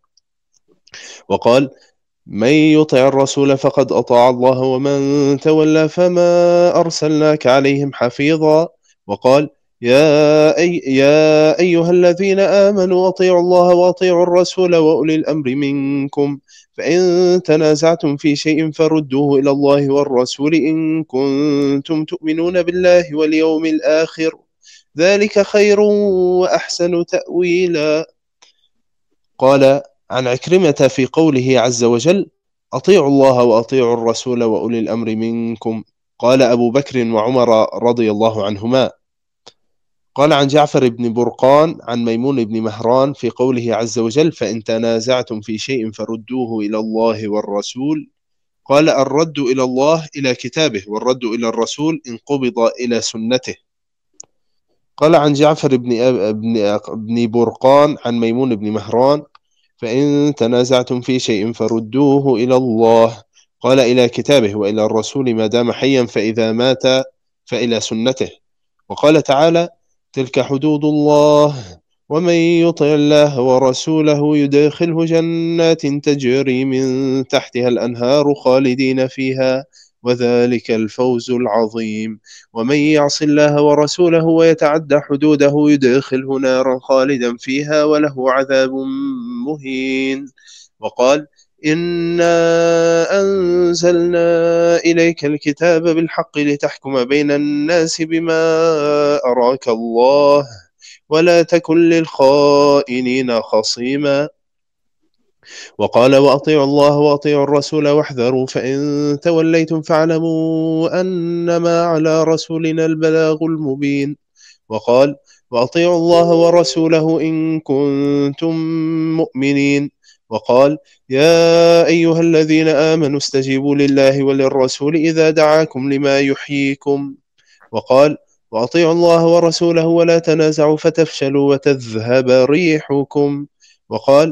وقال: من يطع الرسول فقد أطاع الله ومن تولى فما أرسلناك عليهم حفيظا. وقال: يا, أي يا أيها الذين آمنوا أطيعوا الله وأطيعوا الرسول وأولي الأمر منكم، فإن تنازعتم في شيء فردوه إلى الله والرسول إن كنتم تؤمنون بالله واليوم الآخر، ذلك خير وأحسن تأويلا. قال عن عكرمة في قوله عز وجل: أطيعوا الله وأطيعوا الرسول وأولي الأمر منكم. قال أبو بكر وعمر رضي الله عنهما. قال عن جعفر بن برقان عن ميمون بن مهران في قوله عز وجل: فإن تنازعتم في شيء فردوه إلى الله والرسول. قال: الرد إلى الله إلى كتابه، والرد إلى الرسول إن قبض إلى سنته. قال عن جعفر بن, أب... بن... بن برقان عن ميمون بن مهران: فإن تنازعتم في شيء فردوه إلى الله. قال: إلى كتابه وإلى الرسول ما دام حيا، فإذا مات فإلى سنته. وقال تعالى: تلك حدود الله ومن يطع الله ورسوله يدخله جنات تجري من تحتها الأنهار خالدين فيها وذلك الفوز العظيم. ومن يعص الله ورسوله ويتعدى حدوده يدخله نارا خالدا فيها وله عذاب مهين. وقال: إنا أنزلنا إليك الكتاب بالحق لتحكم بين الناس بما أراك الله ولا تكن للخائنين خصيما. وقال: وأطيعوا الله وأطيعوا الرسول واحذروا فإن توليتم فاعلموا أنما على رسولنا البلاغ المبين. وقال: وأطيعوا الله ورسوله إن كنتم مؤمنين. وقال: يا أيها الذين آمنوا استجيبوا لله وللرسول إذا دعاكم لما يحييكم. وقال: وأطيعوا الله ورسوله ولا تنازعوا فتفشلوا وتذهب ريحكم. وقال: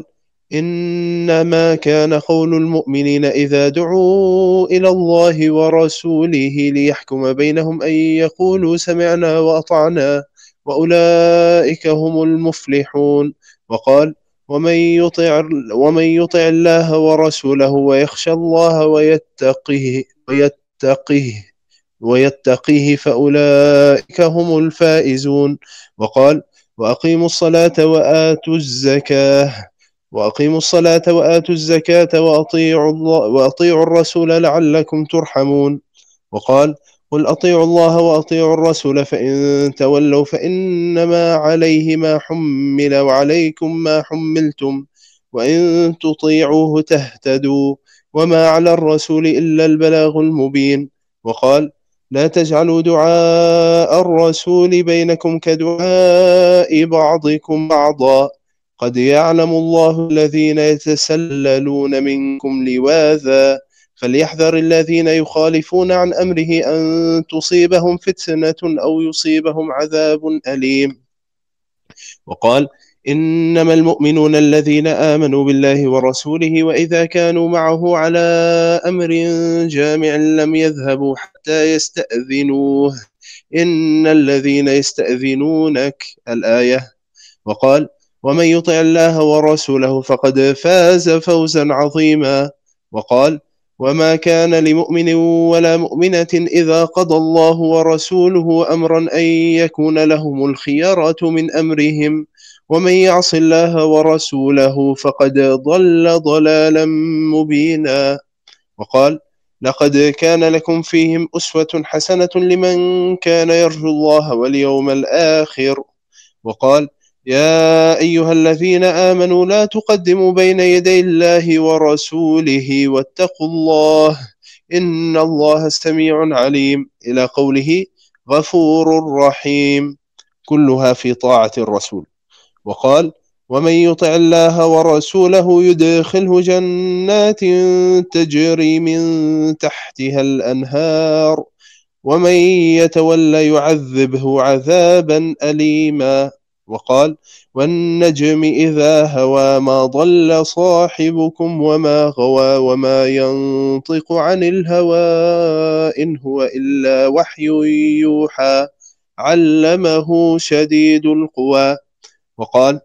إنما كان قول المؤمنين إذا دعوا إلى الله ورسوله ليحكم بينهم أن يقولوا سمعنا وأطعنا وأولئك هم المفلحون. وقال: ومن يطع ومن يطع الله ورسوله ويخشى الله ويتقه ويتقه ويتقيه فأولئك هم الفائزون. وقال: وأقيموا الصلاة وآتوا الزكاة وأقيموا الصلاة وآتوا الزكاة وأطيعوا الله وأطيعوا الرسول لعلكم ترحمون. وقال: قل أطيعوا الله وأطيعوا الرسول فإن تولوا فإنما عليه ما حمل وعليكم ما حملتم وإن تطيعوه تهتدوا وما على الرسول إلا البلاغ المبين. وقال: لا تجعلوا دعاء الرسول بينكم كدعاء بعضكم بعضا قد يعلم الله الذين يتسللون منكم لواذا فليحذر الذين يخالفون عن أمره أن تصيبهم فتنة أو يصيبهم عذاب أليم. وقال: إنما المؤمنون الذين آمنوا بالله ورسوله وإذا كانوا معه على أمر جامع لم يذهبوا حتى يستأذنوه إن الذين يستأذنونك الآية. وقال: ومن يطع الله ورسوله فقد فاز فوزا عظيما. وقال: وما كان لمؤمن ولا مؤمنة إذا قضى الله ورسوله أمرا أن يكون لهم الخيرة من أمرهم ومن يعص الله ورسوله فقد ضل ضلالا مبينا. وقال: لقد كان لكم فيهم أسوة حسنة لمن كان يرجو الله واليوم الآخر. وقال: يا أيها الذين آمنوا لا تقدموا بين يدي الله ورسوله واتقوا الله إن الله سميع عليم إلى قوله غفور رحيم، كلها في طاعة الرسول. وقال: ومن يطع الله ورسوله يدخله جنات تجري من تحتها الأنهار ومن يتولى يعذبه عذابا أليما. وقال: والنجم إذا هوى ما ضل صاحبكم وما غوى وما ينطق عن الهوى إن هو إلا وحي يوحى علمه شديد القوى. وقال: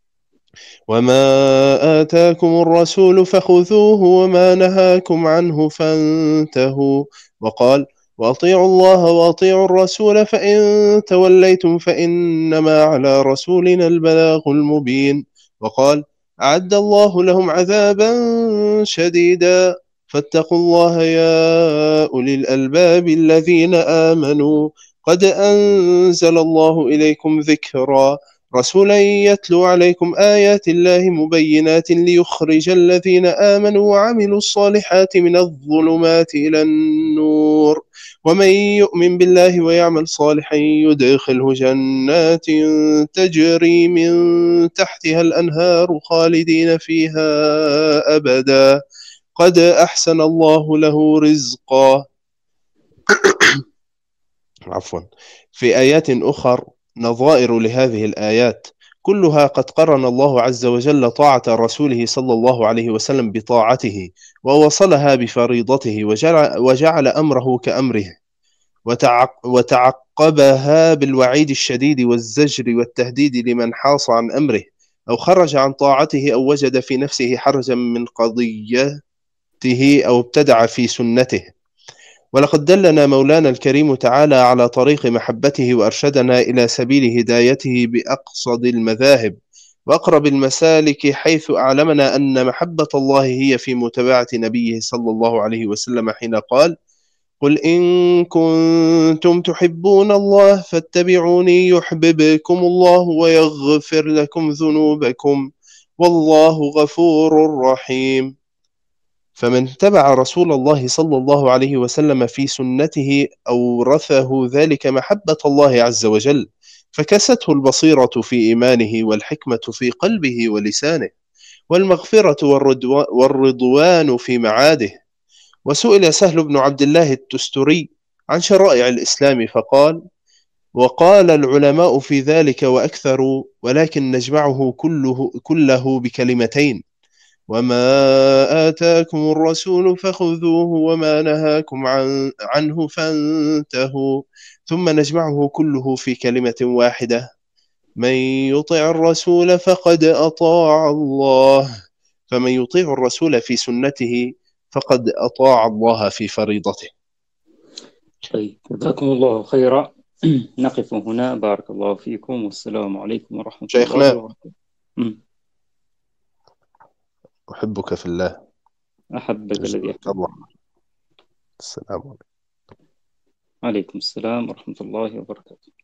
وما آتاكم الرسول فخذوه وما نهاكم عنه فانتهوا. وقال: وأطيعوا الله وأطيعوا الرسول فإن توليتم فإنما على رسولنا البلاغ المبين. وقال: أعد الله لهم عذابا شديدا فاتقوا الله يا أولي الألباب الذين آمنوا قد أنزل الله إليكم ذكرا رسولا يتلو عليكم آيات الله مبينات ليخرج الذين آمنوا وعملوا الصالحات من الظلمات إلى النور ومن يؤمن بالله ويعمل صالحا يدخله جنات تجري من تحتها الأنهار خالدين فيها أبدا قد أحسن الله له رزقا. عفوا. في آيات أخر نظائر لهذه الآيات كلها قد قرن الله عز وجل طاعة رسوله صلى الله عليه وسلم بطاعته ووصلها بفريضته وجعل, وجعل أمره كأمره وتعق وتعقبها بالوعيد الشديد والزجر والتهديد لمن حاص عن أمره أو خرج عن طاعته أو وجد في نفسه حرجا من قضيته أو ابتدع في سنته. ولقد دلنا مولانا الكريم تعالى على طريق محبته وأرشدنا إلى سبيل هدايته بأقصد المذاهب وأقرب المسالك حيث أعلمنا أن محبة الله هي في متابعة نبيه صلى الله عليه وسلم حين قال قل إن كنتم تحبون الله فاتبعوني يحببكم الله ويغفر لكم ذنوبكم والله غفور رحيم. فمن تبع رسول الله صلى الله عليه وسلم في سنته أورثه ذلك محبة الله عز وجل فكسته البصيرة في إيمانه والحكمة في قلبه ولسانه والمغفرة والرضوان في معاده. وسئل سهل بن عبد الله التستري عن شرائع الإسلام فقال وقال العلماء في ذلك وأكثروا ولكن نجمعه كله, كله بكلمتين وما آتاكم الرسول فخذوه وما نهاكم عن عنه فانتهوا ثم نجمعه كله في كلمة واحدة من يطع الرسول فقد أطاع الله فمن يطيع الرسول في سنته فقد أطاع الله في فريضته. طيب جزاكم الله خيرا. نقف هنا بارك الله فيكم والسلام عليكم ورحمة شيخنا الله وبركاته. أحبك في الله. أحبك الذي أحبك. السلام عليكم. عليكم السلام ورحمة الله وبركاته.